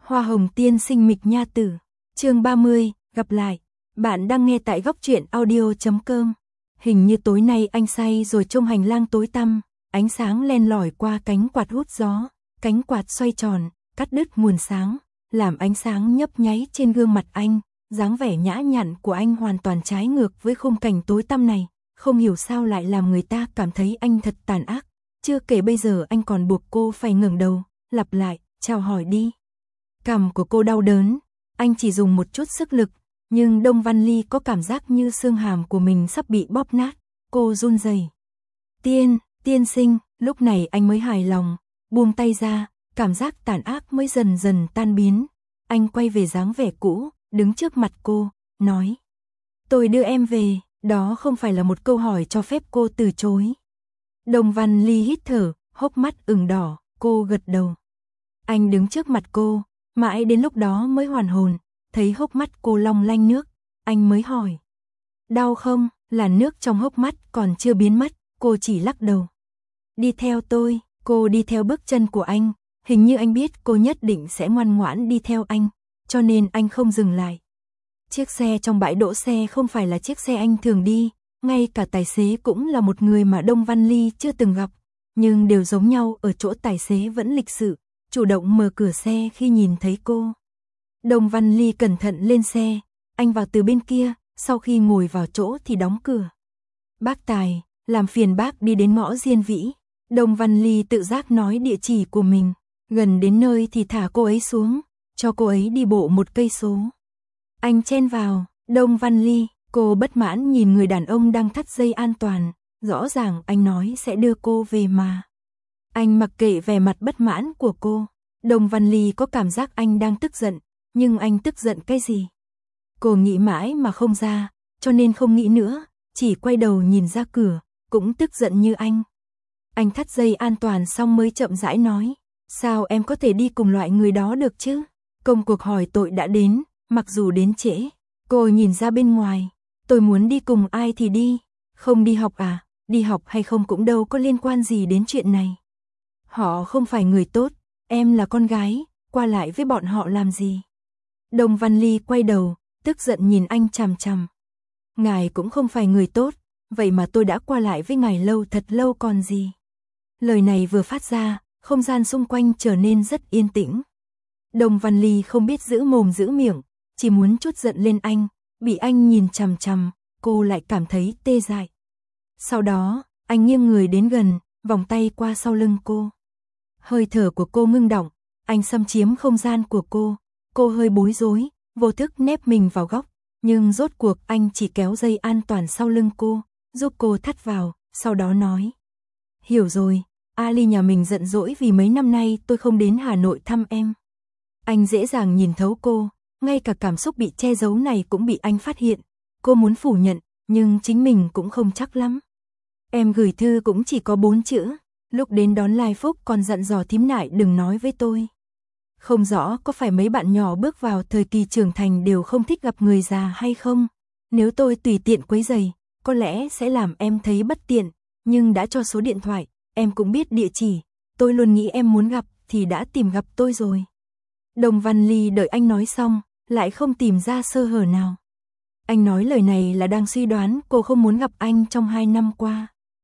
Hoa hồng tiên sinh Mịch Nha Tử. Chương 30, gặp lại. Bạn đang nghe tại góc truyện audio.com. Hình như tối nay anh say rồi, trong hành lang tối tăm, ánh sáng len lỏi qua cánh quạt hút gió, cánh quạt xoay tròn, cắt đứt nguồn sáng, làm ánh sáng nhấp nháy trên gương mặt anh, dáng vẻ nhã nhặn của anh hoàn toàn trái ngược với khung cảnh tối tăm này, không hiểu sao lại làm người ta cảm thấy anh thật tàn ác. Chưa kể bây giờ anh còn buộc cô phải ngẩng đầu, lặp lại, chào hỏi đi. Cằm của cô đau đớn, anh chỉ dùng một chút sức lực, nhưng Đông Văn Ly có cảm giác như xương hàm của mình sắp bị bóp nát, cô run rẩy. Tiên sinh, lúc này anh mới hài lòng, buông tay ra, cảm giác tàn ác mới dần dần tan biến. Anh quay về dáng vẻ cũ, đứng trước mặt cô, nói: tôi đưa em về, đó không phải là một câu hỏi cho phép cô từ chối. Đông Văn Ly hít thở, hốc mắt ửng đỏ, cô gật đầu. Anh đứng trước mặt cô, mãi đến lúc đó mới hoàn hồn, thấy hốc mắt cô long lanh nước, anh mới hỏi: đau không? Làn nước trong hốc mắt còn chưa biến mất, cô chỉ lắc đầu. Đi theo tôi. Cô đi theo bước chân của anh, hình như anh biết cô nhất định sẽ ngoan ngoãn đi theo anh, cho nên anh không dừng lại. Chiếc xe trong bãi đỗ xe không phải là chiếc xe anh thường đi, ngay cả tài xế cũng là một người mà Đông Văn Ly chưa từng gặp, nhưng đều giống nhau ở chỗ tài xế vẫn lịch sự, chủ động mở cửa xe khi nhìn thấy cô. Đông Văn Ly cẩn thận lên xe, anh vào từ bên kia, sau khi ngồi vào chỗ thì đóng cửa. Bác Tài, làm phiền bác đi đến ngõ Diên Vĩ. Đông Văn Ly tự giác nói địa chỉ của mình, gần đến nơi thì thả cô ấy xuống, cho cô ấy đi bộ 1 cây số. Anh chen vào, Đông Văn Ly, cô bất mãn nhìn người đàn ông đang thắt dây an toàn, rõ ràng anh nói sẽ đưa cô về mà. Anh mặc kệ vẻ mặt bất mãn của cô, Đông Văn Ly có cảm giác anh đang tức giận, nhưng anh tức giận cái gì? Cô nghĩ mãi mà không ra, cho nên không nghĩ nữa, chỉ quay đầu nhìn ra cửa, cũng tức giận như anh. Anh thắt dây an toàn xong mới chậm rãi nói: sao em có thể đi cùng loại người đó được chứ? Công cuộc hỏi tội đã đến, mặc dù đến trễ. Cô nhìn ra bên ngoài, tôi muốn đi cùng ai thì đi, không đi học à? Đi học hay không cũng đâu có liên quan gì đến chuyện này. Họ không phải người tốt, em là con gái, qua lại với bọn họ làm gì? Đông Văn Ly quay đầu, tức giận nhìn anh chằm chằm. Ngài cũng không phải người tốt, vậy mà tôi đã qua lại với ngài lâu thật lâu còn gì. Lời này vừa phát ra, không gian xung quanh trở nên rất yên tĩnh. Đông Văn Ly không biết giữ mồm giữ miệng, chỉ muốn trút giận lên anh, bị anh nhìn chằm chằm, cô lại cảm thấy tê dại. Sau đó, anh nghiêng người đến gần, vòng tay qua sau lưng cô. Hơi thở của cô ngưng động, anh xâm chiếm không gian của cô hơi bối rối, vô thức nép mình vào góc, nhưng rốt cuộc anh chỉ kéo dây an toàn sau lưng cô, giúp cô thắt vào, sau đó nói: hiểu rồi, Ali nhà mình giận dỗi vì mấy năm nay tôi không đến Hà Nội thăm em. Anh dễ dàng nhìn thấu cô, ngay cả cảm xúc bị che giấu này cũng bị anh phát hiện. Cô muốn phủ nhận, nhưng chính mình cũng không chắc lắm. Em gửi thư cũng chỉ có 4 chữ, lúc đến đón Lai Phúc còn dặn dò thím Nại đừng nói với tôi. Không rõ có phải mấy bạn nhỏ bước vào thời kỳ trưởng thành đều không thích gặp người già hay không? Nếu tôi tùy tiện quấy rầy, có lẽ sẽ làm em thấy bất tiện, nhưng đã cho số điện thoại, em cũng biết địa chỉ, tôi luôn nghĩ em muốn gặp thì đã tìm gặp tôi rồi. Đông Văn Ly đợi anh nói xong, lại không tìm ra sơ hở nào. Anh nói lời này là đang suy đoán cô không muốn gặp anh trong 2 năm qua.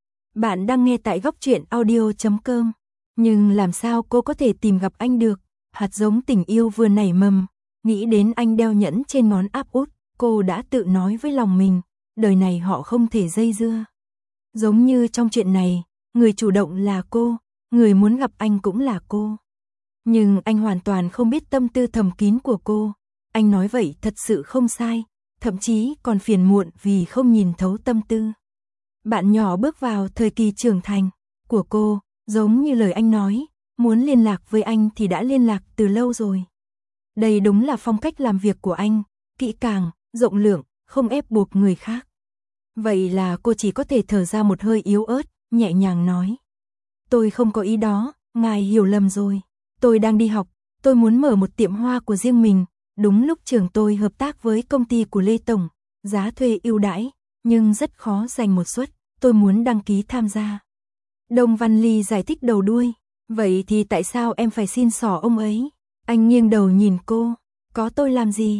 Bạn đang nghe tại góc truyện audio.com, nhưng làm sao cô có thể tìm gặp anh được? Hạt giống tình yêu vừa nảy mầm, nghĩ đến anh đeo nhẫn trên ngón áp út, cô đã tự nói với lòng mình, đời này họ không thể dây dưa. Giống như trong chuyện này, người chủ động là cô, người muốn gặp anh cũng là cô. Nhưng anh hoàn toàn không biết tâm tư thầm kín của cô. Anh nói vậy thật sự không sai, thậm chí còn phiền muộn vì không nhìn thấu tâm tư. Bạn nhỏ bước vào thời kỳ trưởng thành của cô, giống như lời anh nói, muốn liên lạc với anh thì đã liên lạc từ lâu rồi. Đây đúng là phong cách làm việc của anh, kỹ càng, rộng lượng, không ép buộc người khác. Vậy là cô chỉ có thể thở ra một hơi yếu ớt, nhẹ nhàng nói: tôi không có ý đó, ngài hiểu lầm rồi. Tôi đang đi học, tôi muốn mở một tiệm hoa của riêng mình. Đúng lúc trường tôi hợp tác với công ty của Lê Tổng, giá thuê ưu đãi, nhưng rất khó giành một suất, tôi muốn đăng ký tham gia. Đông Văn Ly giải thích đầu đuôi: vậy thì tại sao em phải xin xỏ ông ấy? Anh nghiêng đầu nhìn cô, có tôi làm gì?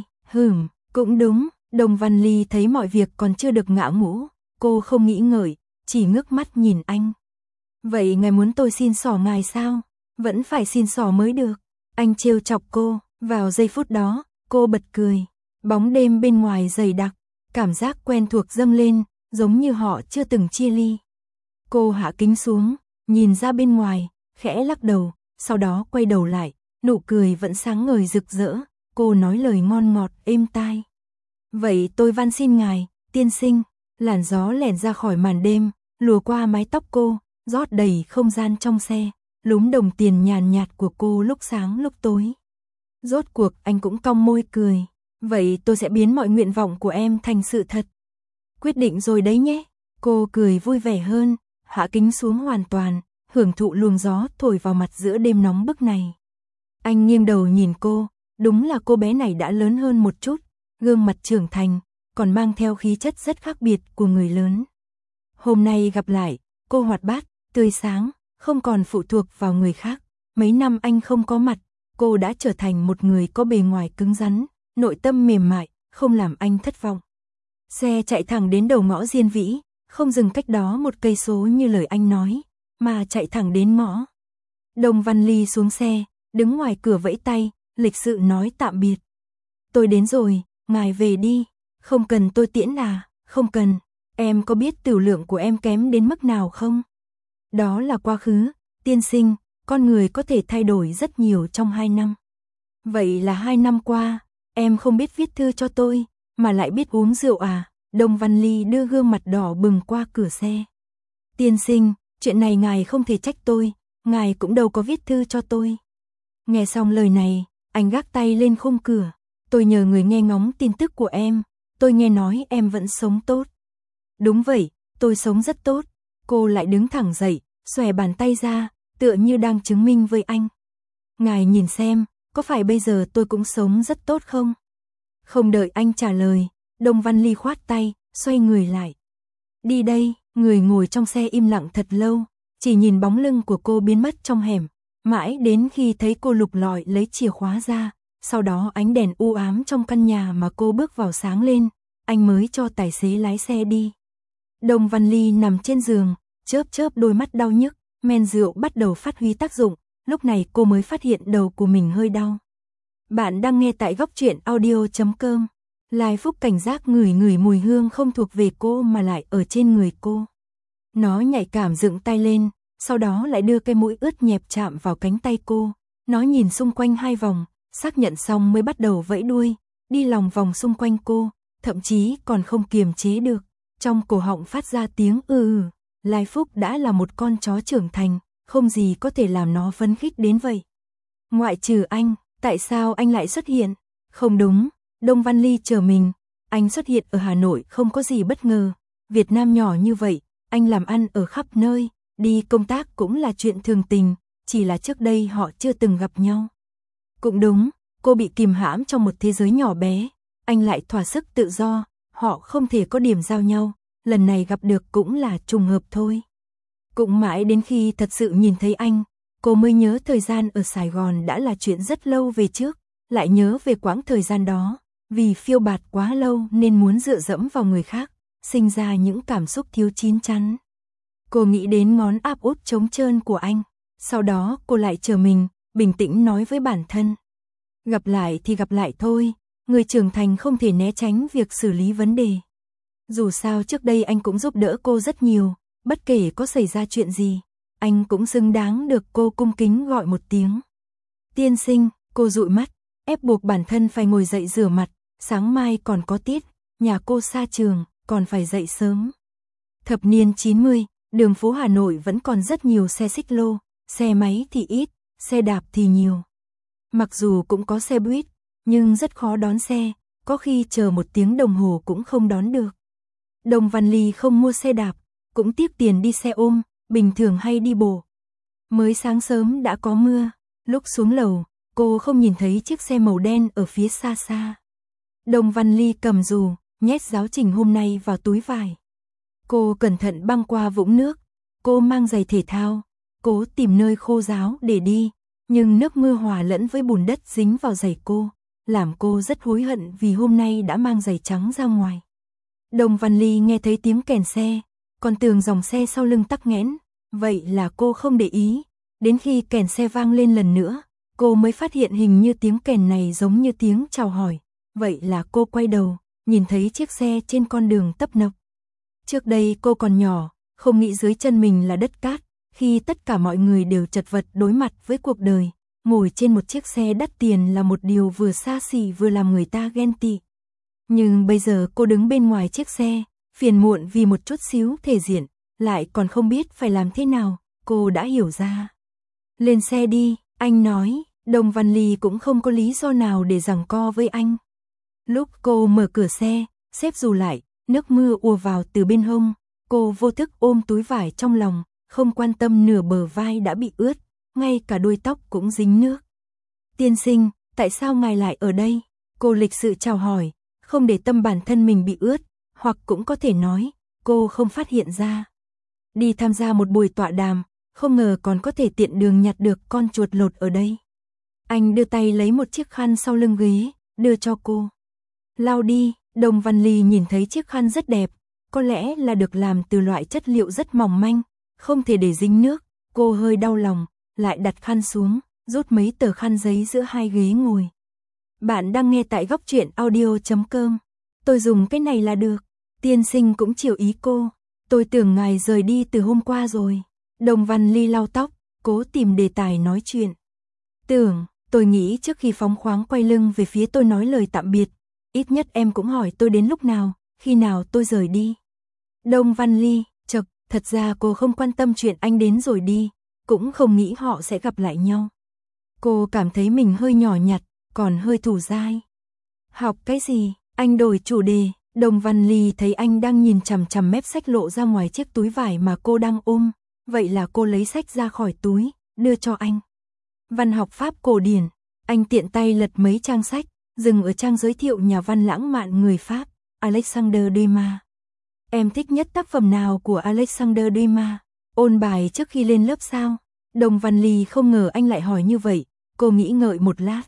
Cũng đúng. Đồng Văn Ly thấy mọi việc còn chưa được ngã ngũ, cô không nghĩ ngợi, chỉ ngước mắt nhìn anh. Vậy ngài muốn tôi xin xỏ ngài sao? Vẫn phải xin xỏ mới được. Anh trêu chọc cô, vào giây phút đó, cô bật cười. Bóng đêm bên ngoài dày đặc, cảm giác quen thuộc dâng lên, giống như họ chưa từng chia ly. Cô hạ kính xuống, nhìn ra bên ngoài, khẽ lắc đầu, sau đó quay đầu lại, nụ cười vẫn sáng ngời rực rỡ, cô nói lời ngon ngọt êm tai. Vậy tôi van xin ngài, tiên sinh. Làn gió lẻn ra khỏi màn đêm, lùa qua mái tóc cô, rót đầy không gian trong xe, lúm đồng tiền nhàn nhạt của cô lúc sáng lúc tối. Rốt cuộc anh cũng cong môi cười. Vậy tôi sẽ biến mọi nguyện vọng của em thành sự thật. Quyết định rồi đấy nhé. Cô cười vui vẻ hơn, hạ kính xuống hoàn toàn, hưởng thụ luồng gió thổi vào mặt giữa đêm nóng bức này. Anh nghiêng đầu nhìn cô, đúng là cô bé này đã lớn hơn một chút, gương mặt trưởng thành, còn mang theo khí chất rất khác biệt của người lớn. Hôm nay gặp lại, cô hoạt bát, tươi sáng, không còn phụ thuộc vào người khác. Mấy năm anh không có mặt, cô đã trở thành một người có bề ngoài cứng rắn, nội tâm mềm mại, không làm anh thất vọng. Xe chạy thẳng đến đầu ngõ Diên Vĩ, không dừng cách đó 1 cây số như lời anh nói, mà chạy thẳng đến ngõ. Đồng Văn Ly xuống xe, đứng ngoài cửa vẫy tay, lịch sự nói tạm biệt. Tôi đến rồi, ngài về đi. Không cần tôi tiễn à? Không cần. Em có biết tửu lượng của em kém đến mức nào không? Đó là quá khứ, tiên sinh, con người có thể thay đổi rất nhiều trong 2 năm. Vậy là 2 năm qua, em không biết viết thư cho tôi, mà lại biết uống rượu à? Đồng Văn Ly đưa gương mặt đỏ bừng qua cửa xe. Tiên sinh, chuyện này ngài không thể trách tôi, ngài cũng đâu có viết thư cho tôi. Nghe xong lời này, anh gác tay lên khung cửa. Tôi nhờ người nghe ngóng tin tức của em, tôi nghe nói em vẫn sống tốt. Đúng vậy, tôi sống rất tốt. Cô lại đứng thẳng dậy, xòe bàn tay ra, tựa như đang chứng minh với anh. Ngài nhìn xem, có phải bây giờ tôi cũng sống rất tốt không? Không đợi anh trả lời, Đồng Văn Ly khoát tay, xoay người lại. Đi đây, người ngồi trong xe im lặng thật lâu, chỉ nhìn bóng lưng của cô biến mất trong hẻm, mãi đến khi thấy cô lục lọi lấy chìa khóa ra, sau đó ánh đèn u ám trong căn nhà mà cô bước vào sáng lên, anh mới cho tài xế lái xe đi. Đồng Văn Ly nằm trên giường, chớp chớp đôi mắt đau nhức, men rượu bắt đầu phát huy tác dụng, lúc này cô mới phát hiện đầu của mình hơi đau. Bạn đang nghe tại góc truyện audio.com. Lai Phúc cảnh giác ngửi mùi hương không thuộc về cô mà lại ở trên người cô. Nó nhạy cảm dựng tay lên, sau đó lại đưa cái mũi ướt nhẹp chạm vào cánh tay cô. Nó nhìn xung quanh 2 vòng, xác nhận xong mới bắt đầu vẫy đuôi, đi lòng vòng xung quanh cô, thậm chí còn không kiềm chế được. Trong cổ họng phát ra tiếng Lai Phúc đã là một con chó trưởng thành, không gì có thể làm nó phấn khích đến vậy. Ngoại trừ anh, tại sao anh lại xuất hiện? Không đúng, Đồng Văn Ly chờ mình, anh xuất hiện ở Hà Nội không có gì bất ngờ. Việt Nam nhỏ như vậy, anh làm ăn ở khắp nơi, đi công tác cũng là chuyện thường tình, chỉ là trước đây họ chưa từng gặp nhau. Cũng đúng, cô bị kìm hãm trong một thế giới nhỏ bé, anh lại thỏa sức tự do, họ không thể có điểm giao nhau, lần này gặp được cũng là trùng hợp thôi. Cũng mãi đến khi thật sự nhìn thấy anh, cô mới nhớ thời gian ở Sài Gòn đã là chuyện rất lâu về trước, lại nhớ về quãng thời gian đó, vì phiêu bạt quá lâu nên muốn dựa dẫm vào người khác, sinh ra những cảm xúc thiếu chín chắn. Cô nghĩ đến ngón áp út trống trơn của anh, sau đó cô lại chờ mình, bình tĩnh nói với bản thân. Gặp lại thì gặp lại thôi, người trưởng thành không thể né tránh việc xử lý vấn đề. Dù sao trước đây anh cũng giúp đỡ cô rất nhiều, bất kể có xảy ra chuyện gì, anh cũng xứng đáng được cô cung kính gọi một tiếng. Tiên sinh, cô dụi mắt, ép buộc bản thân phải ngồi dậy rửa mặt, sáng mai còn có tiết, nhà cô xa trường, còn phải dậy sớm. Thập niên 90, đường phố Hà Nội vẫn còn rất nhiều xe xích lô, xe máy thì ít, xe đạp thì nhiều. Mặc dù cũng có xe buýt, nhưng rất khó đón xe, có khi chờ 1 tiếng đồng hồ cũng không đón được. Đồng Văn Ly không mua xe đạp, cũng tiếc tiền đi xe ôm, bình thường hay đi bộ. Mới sáng sớm đã có mưa, lúc xuống lầu, cô không nhìn thấy chiếc xe màu đen ở phía xa xa. Đồng Văn Ly cầm dù, nhét giáo trình hôm nay vào túi vải. Cô cẩn thận băng qua vũng nước, cô mang giày thể thao, cố tìm nơi khô ráo để đi, nhưng nước mưa hòa lẫn với bùn đất dính vào giày cô, làm cô rất hối hận vì hôm nay đã mang giày trắng ra ngoài. Đồng Văn Ly nghe thấy tiếng kèn xe, còn tưởng dòng xe sau lưng tắc nghẽn, vậy là cô không để ý, đến khi kèn xe vang lên lần nữa, cô mới phát hiện hình như tiếng kèn này giống như tiếng chào hỏi, vậy là cô quay đầu, nhìn thấy chiếc xe trên con đường tấp nập. Trước đây cô còn nhỏ, không nghĩ dưới chân mình là đất cát, khi tất cả mọi người đều chật vật đối mặt với cuộc đời, ngồi trên một chiếc xe đắt tiền là một điều vừa xa xỉ vừa làm người ta ghen tị. Nhưng bây giờ cô đứng bên ngoài chiếc xe, phiền muộn vì một chút xíu thể diện, lại còn không biết phải làm thế nào, cô đã hiểu ra. Lên xe đi, anh nói, Đồng Văn Ly cũng không có lý do nào để giằng co với anh. Lúc cô mở cửa xe, xếp dù lại, nước mưa ùa vào từ bên hông, cô vô thức ôm túi vải trong lòng, không quan tâm nửa bờ vai đã bị ướt, ngay cả đuôi tóc cũng dính nước. Tiên sinh, tại sao ngài lại ở đây? Cô lịch sự chào hỏi, không để tâm bản thân mình bị ướt, hoặc cũng có thể nói, cô không phát hiện ra. Đi tham gia một buổi tọa đàm, không ngờ còn có thể tiện đường nhặt được con chuột lột ở đây. Anh đưa tay lấy một chiếc khăn sau lưng ghế, đưa cho cô. Lau đi, Đồng Văn Ly nhìn thấy chiếc khăn rất đẹp, có lẽ là được làm từ loại chất liệu rất mỏng manh, không thể để dính nước, cô hơi đau lòng, lại đặt khăn xuống, rút mấy tờ khăn giấy giữa hai ghế ngồi. Bạn đang nghe tại góc truyện audio.com. Tôi dùng cái này là được. Tiên sinh cũng chiều ý cô. Tôi tưởng ngài rời đi từ hôm qua rồi. Đồng Văn Ly lau tóc, cố tìm đề tài nói chuyện. Tôi nghĩ trước khi phóng khoáng quay lưng về phía tôi nói lời tạm biệt, ít nhất em cũng hỏi tôi đến lúc nào, khi nào tôi rời đi. Đồng Văn Ly, thật ra cô không quan tâm chuyện anh đến rồi đi, cũng không nghĩ họ sẽ gặp lại nhau. Cô cảm thấy mình hơi nhỏ nhặt, còn hơi thủ dai. Học cái gì? Anh đổi chủ đề. Đồng Văn Ly thấy anh đang nhìn chằm chằm mép sách lộ ra ngoài chiếc túi vải mà cô đang ôm, vậy là cô lấy sách ra khỏi túi, đưa cho anh. Văn học Pháp cổ điển. Anh tiện tay lật mấy trang sách, dừng ở trang giới thiệu nhà văn lãng mạn người Pháp, Alexandre Dumas. Em thích nhất tác phẩm nào của Alexandre Dumas? Ôn bài trước khi lên lớp sao? Đồng Văn Ly không ngờ anh lại hỏi như vậy, cô nghĩ ngợi một lát.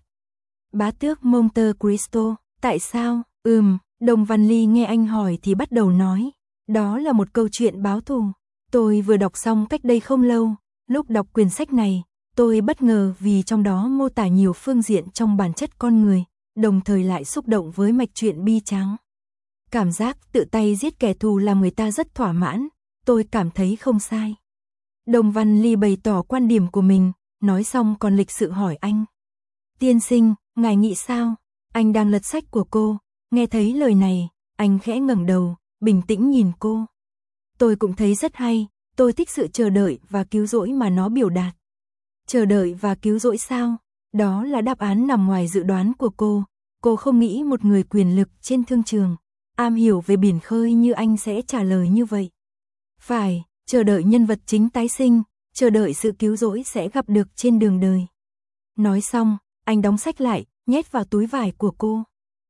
Bá tước Monte Cristo, tại sao? Đồng Văn Ly nghe anh hỏi thì bắt đầu nói. Đó là một câu chuyện báo thù. Tôi vừa đọc xong cách đây không lâu, lúc đọc quyển sách này, tôi bất ngờ vì trong đó mô tả nhiều phương diện trong bản chất con người, đồng thời lại xúc động với mạch truyện bi tráng. Cảm giác tự tay giết kẻ thù làm người ta rất thỏa mãn, tôi cảm thấy không sai. Đồng Văn Ly bày tỏ quan điểm của mình, nói xong còn lịch sự hỏi anh. Tiên sinh, ngài nghĩ sao? Anh đang lật sách của cô, nghe thấy lời này, anh khẽ ngẩng đầu, bình tĩnh nhìn cô. Tôi cũng thấy rất hay, tôi thích sự chờ đợi và cứu rỗi mà nó biểu đạt. Chờ đợi và cứu rỗi sao? Đó là đáp án nằm ngoài dự đoán của cô không nghĩ một người quyền lực trên thương trường, am hiểu về biển khơi như anh sẽ trả lời như vậy. Phải, chờ đợi nhân vật chính tái sinh, chờ đợi sự cứu rỗi sẽ gặp được trên đường đời. Nói xong, anh đóng sách lại, nhét vào túi vải của cô.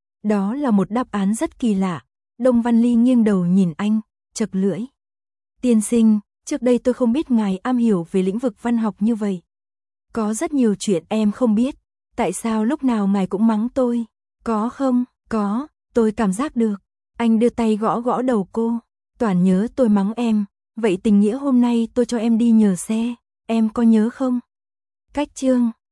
Đó là một đáp án rất kỳ lạ. Đồng Văn Ly nghiêng đầu nhìn anh, chật lưỡi. Tiên sinh, trước đây tôi không biết ngài am hiểu về lĩnh vực văn học như vậy. Có rất nhiều chuyện em không biết, tại sao lúc nào ngài cũng mắng tôi? Có không? Có, tôi cảm giác được. Anh đưa tay gõ gõ đầu cô. Toản nhớ tôi mắng em, vậy tình nghĩa hôm nay tôi cho em đi nhờ xe, em có nhớ không? Cách chương